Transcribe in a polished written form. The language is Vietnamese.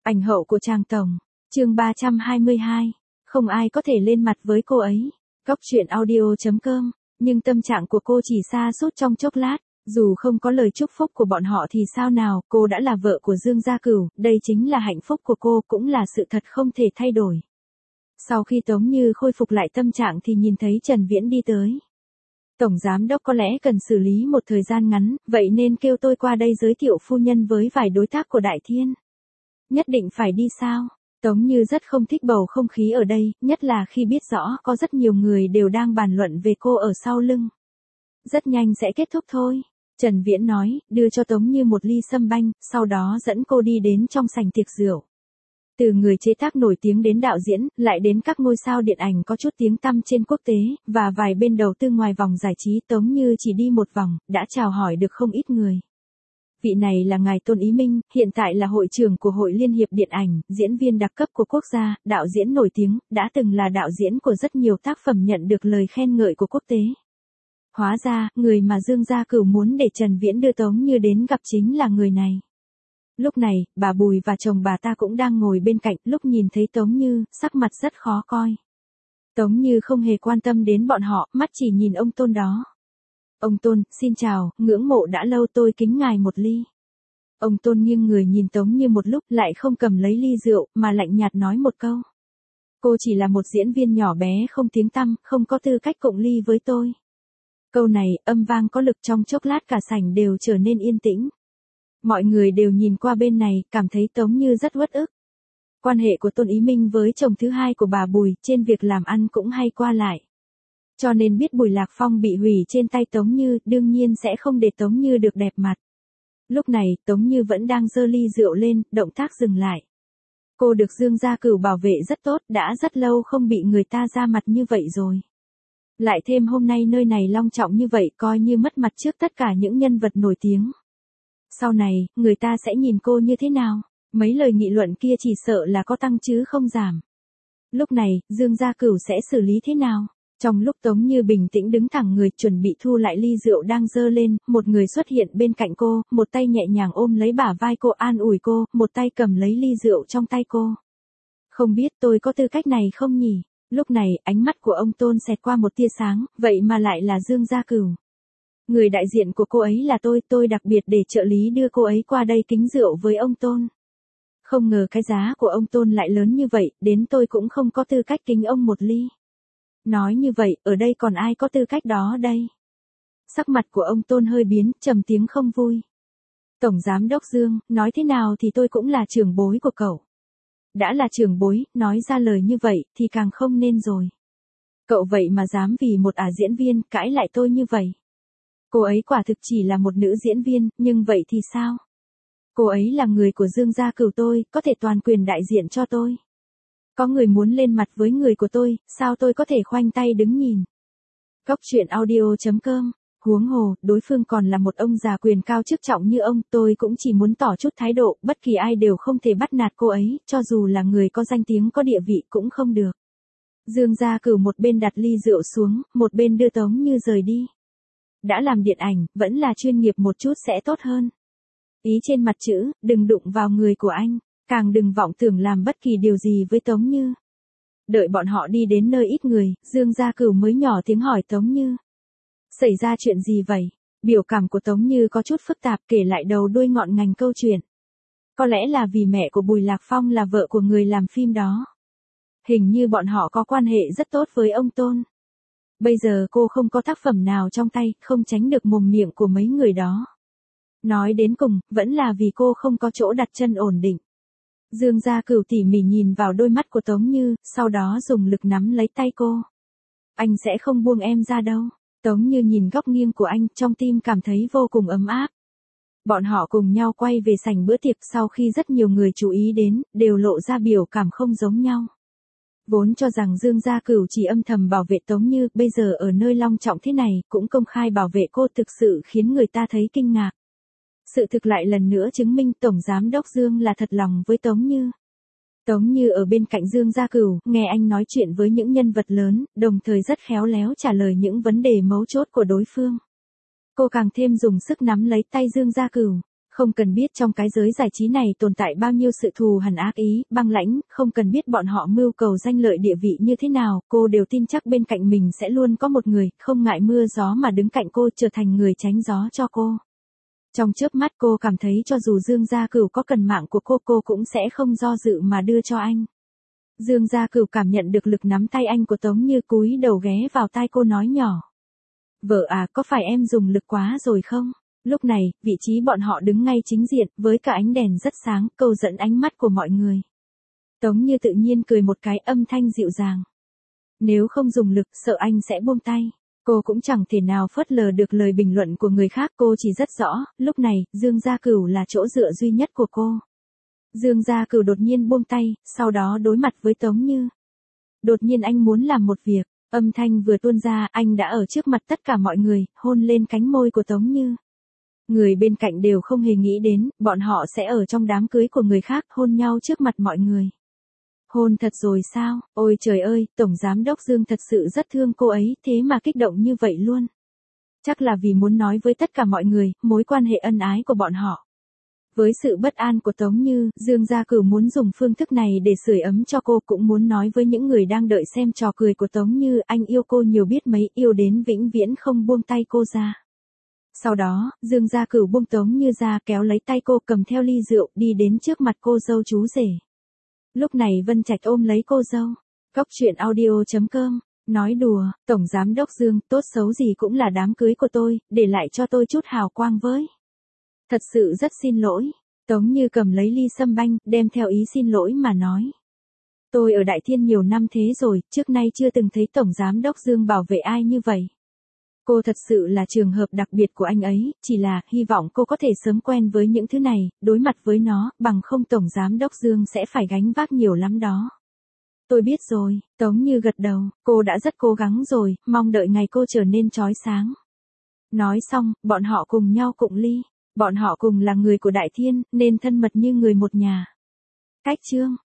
Ảnh hậu của Tràng Tổng. Chương 322. Không ai có thể lên mặt với cô ấy. Góc truyện audio.com. Nhưng tâm trạng của cô chỉ sa sút trong chốc lát. Dù không có lời chúc phúc của bọn họ thì sao nào, cô đã là vợ của Dương Gia Cửu, đây chính là hạnh phúc của cô, cũng là sự thật không thể thay đổi. Sau khi Tống Như khôi phục lại tâm trạng thì nhìn thấy Trần Viễn đi tới. Tổng giám đốc có lẽ cần xử lý một thời gian ngắn, vậy nên kêu tôi qua đây giới thiệu phu nhân với vài đối tác của Đại Thiên. Nhất định phải đi sao? Tống Như rất không thích bầu không khí ở đây, nhất là khi biết rõ có rất nhiều người đều đang bàn luận về cô ở sau lưng. Rất nhanh sẽ kết thúc thôi. Trần Viễn nói, đưa cho Tống Như một ly sâm banh, sau đó dẫn cô đi đến trong sảnh tiệc rượu. Từ người chế tác nổi tiếng đến đạo diễn, lại đến các ngôi sao điện ảnh có chút tiếng tăm trên quốc tế, và vài bên đầu tư ngoài vòng giải trí, Tống Như chỉ đi một vòng, đã chào hỏi được không ít người. Vị này là ngài Tôn Ý Minh, hiện tại là hội trưởng của Hội Liên hiệp Điện ảnh, diễn viên đặc cấp của quốc gia, đạo diễn nổi tiếng, đã từng là đạo diễn của rất nhiều tác phẩm nhận được lời khen ngợi của quốc tế. Hóa ra, người mà Dương Gia Cửu muốn để Trần Viễn đưa Tống Như đến gặp chính là người này. Lúc này, bà Bùi và chồng bà ta cũng đang ngồi bên cạnh, lúc nhìn thấy Tống Như, sắc mặt rất khó coi. Tống Như không hề quan tâm đến bọn họ, mắt chỉ nhìn ông Tôn đó. Ông Tôn, xin chào, ngưỡng mộ đã lâu, tôi kính ngài một ly. Ông Tôn nghiêng người nhìn Tống Như một lúc, lại không cầm lấy ly rượu, mà lạnh nhạt nói một câu. Cô chỉ là một diễn viên nhỏ bé không tiếng tăm, không có tư cách cộng ly với tôi. Câu này, âm vang có lực, trong chốc lát cả sảnh đều trở nên yên tĩnh. Mọi người đều nhìn qua bên này, cảm thấy Tống Như rất uất ức. Quan hệ của Tôn Ý Minh với chồng thứ hai của bà Bùi, trên việc làm ăn cũng hay qua lại. Cho nên biết Bùi Lạc Phong bị hủy trên tay Tống Như, đương nhiên sẽ không để Tống Như được đẹp mặt. Lúc này, Tống Như vẫn đang giơ ly rượu lên, động tác dừng lại. Cô được Dương Gia Cửu bảo vệ rất tốt, đã rất lâu không bị người ta ra mặt như vậy rồi. Lại thêm hôm nay nơi này long trọng như vậy, coi như mất mặt trước tất cả những nhân vật nổi tiếng. Sau này, người ta sẽ nhìn cô như thế nào? Mấy lời nghị luận kia chỉ sợ là có tăng chứ không giảm. Lúc này, Dương Gia Cửu sẽ xử lý thế nào? Trong lúc Tống Như bình tĩnh đứng thẳng người, chuẩn bị thu lại ly rượu đang dơ lên, một người xuất hiện bên cạnh cô, một tay nhẹ nhàng ôm lấy bả vai cô, an ủi cô, một tay cầm lấy ly rượu trong tay cô. Không biết tôi có tư cách này không nhỉ? Lúc này, ánh mắt của ông Tôn xẹt qua một tia sáng, vậy mà lại là Dương Gia Cửu. Người đại diện của cô ấy là tôi đặc biệt để trợ lý đưa cô ấy qua đây kính rượu với ông Tôn. Không ngờ cái giá của ông Tôn lại lớn như vậy, đến tôi cũng không có tư cách kính ông một ly. Nói như vậy, ở đây còn ai có tư cách đó đây? Sắc mặt của ông Tôn hơi biến, trầm tiếng không vui. Tổng giám đốc Dương, nói thế nào thì tôi cũng là trưởng bối của cậu. Đã là trưởng bối, nói ra lời như vậy, thì càng không nên rồi. Cậu vậy mà dám vì một diễn viên, cãi lại tôi như vậy. Cô ấy quả thực chỉ là một nữ diễn viên, nhưng vậy thì sao? Cô ấy là người của Dương Gia Cửu tôi, có thể toàn quyền đại diện cho tôi. Có người muốn lên mặt với người của tôi, sao tôi có thể khoanh tay đứng nhìn? Góc truyện audio.com. Huống hồ, đối phương còn là một ông già quyền cao chức trọng như ông, tôi cũng chỉ muốn tỏ chút thái độ, bất kỳ ai đều không thể bắt nạt cô ấy, cho dù là người có danh tiếng có địa vị cũng không được. Dương Gia Cửu một bên đặt ly rượu xuống, một bên đưa Tống Như rời đi. Đã làm điện ảnh, vẫn là chuyên nghiệp một chút sẽ tốt hơn. Ý trên mặt chữ, đừng đụng vào người của anh, càng đừng vọng tưởng làm bất kỳ điều gì với Tống Như. Đợi bọn họ đi đến nơi ít người, Dương Gia Cửu mới nhỏ tiếng hỏi Tống Như. Xảy ra chuyện gì vậy? Biểu cảm của Tống Như có chút phức tạp, kể lại đầu đuôi ngọn ngành câu chuyện. Có lẽ là vì mẹ của Bùi Lạc Phong là vợ của người làm phim đó. Hình như bọn họ có quan hệ rất tốt với ông Tôn. Bây giờ cô không có tác phẩm nào trong tay, không tránh được mồm miệng của mấy người đó. Nói đến cùng, vẫn là vì cô không có chỗ đặt chân ổn định. Dương Gia Cửu tỉ mỉ nhìn vào đôi mắt của Tống Như, sau đó dùng lực nắm lấy tay cô. Anh sẽ không buông em ra đâu. Tống Như nhìn góc nghiêng của anh, trong tim cảm thấy vô cùng ấm áp. Bọn họ cùng nhau quay về sảnh bữa tiệc, sau khi rất nhiều người chú ý đến, đều lộ ra biểu cảm không giống nhau. Vốn cho rằng Dương Gia Cửu chỉ âm thầm bảo vệ Tống Như, bây giờ ở nơi long trọng thế này, cũng công khai bảo vệ cô, thực sự khiến người ta thấy kinh ngạc. Sự thực lại lần nữa chứng minh Tổng Giám đốc Dương là thật lòng với Tống Như. Tống Như ở bên cạnh Dương Gia Cửu, nghe anh nói chuyện với những nhân vật lớn, đồng thời rất khéo léo trả lời những vấn đề mấu chốt của đối phương. Cô càng thêm dùng sức nắm lấy tay Dương Gia Cửu. Không cần biết trong cái giới giải trí này tồn tại bao nhiêu sự thù hằn ác ý, băng lãnh, không cần biết bọn họ mưu cầu danh lợi địa vị như thế nào, cô đều tin chắc bên cạnh mình sẽ luôn có một người, không ngại mưa gió mà đứng cạnh cô trở thành người tránh gió cho cô. Trong chớp mắt cô cảm thấy cho dù Dương Gia Cửu có cần mạng của cô cũng sẽ không do dự mà đưa cho anh. Dương Gia Cửu cảm nhận được lực nắm tay anh của Tống Như cúi đầu ghé vào tai cô nói nhỏ. Vợ à, có phải em dùng lực quá rồi không? Lúc này, vị trí bọn họ đứng ngay chính diện, với cả ánh đèn rất sáng, câu dẫn ánh mắt của mọi người. Tống Như tự nhiên cười một cái, âm thanh dịu dàng. Nếu không dùng lực, sợ anh sẽ buông tay. Cô cũng chẳng thể nào phớt lờ được lời bình luận của người khác, cô chỉ rất rõ, lúc này, Dương Gia Cửu là chỗ dựa duy nhất của cô. Dương Gia Cửu đột nhiên buông tay, sau đó đối mặt với Tống Như. Đột nhiên anh muốn làm một việc, âm thanh vừa tuôn ra, anh đã ở trước mặt tất cả mọi người, hôn lên cánh môi của Tống Như. Người bên cạnh đều không hề nghĩ đến, bọn họ sẽ ở trong đám cưới của người khác, hôn nhau trước mặt mọi người. Hôn thật rồi sao? Ôi trời ơi, Tổng Giám đốc Dương thật sự rất thương cô ấy, thế mà kích động như vậy luôn. Chắc là vì muốn nói với tất cả mọi người, mối quan hệ ân ái của bọn họ. Với sự bất an của Tống Như, Dương Gia Cửu muốn dùng phương thức này để sưởi ấm cho cô, cũng muốn nói với những người đang đợi xem trò cười của Tống Như, anh yêu cô nhiều biết mấy, yêu đến vĩnh viễn không buông tay cô ra. Sau đó, Dương Gia Cửu buông Tống Như ra, kéo lấy tay cô, cầm theo ly rượu, đi đến trước mặt cô dâu chú rể. Lúc này Vân Trạch ôm lấy cô dâu. Cóc truyện audio.com, nói đùa, Tổng Giám đốc Dương, tốt xấu gì cũng là đám cưới của tôi, để lại cho tôi chút hào quang với. Thật sự rất xin lỗi. Tống Như cầm lấy ly sâm banh, đem theo ý xin lỗi mà nói. Tôi ở Đại Thiên nhiều năm thế rồi, trước nay chưa từng thấy Tổng Giám đốc Dương bảo vệ ai như vậy. Cô thật sự là trường hợp đặc biệt của anh ấy, chỉ là, hy vọng cô có thể sớm quen với những thứ này, đối mặt với nó, bằng không Tổng Giám đốc Dương sẽ phải gánh vác nhiều lắm đó. Tôi biết rồi, Tống Như gật đầu, cô đã rất cố gắng rồi, mong đợi ngày cô trở nên chói sáng. Nói xong, bọn họ cùng nhau cụng ly. Bọn họ cùng là người của Đại Thiên, nên thân mật như người một nhà. Cách chương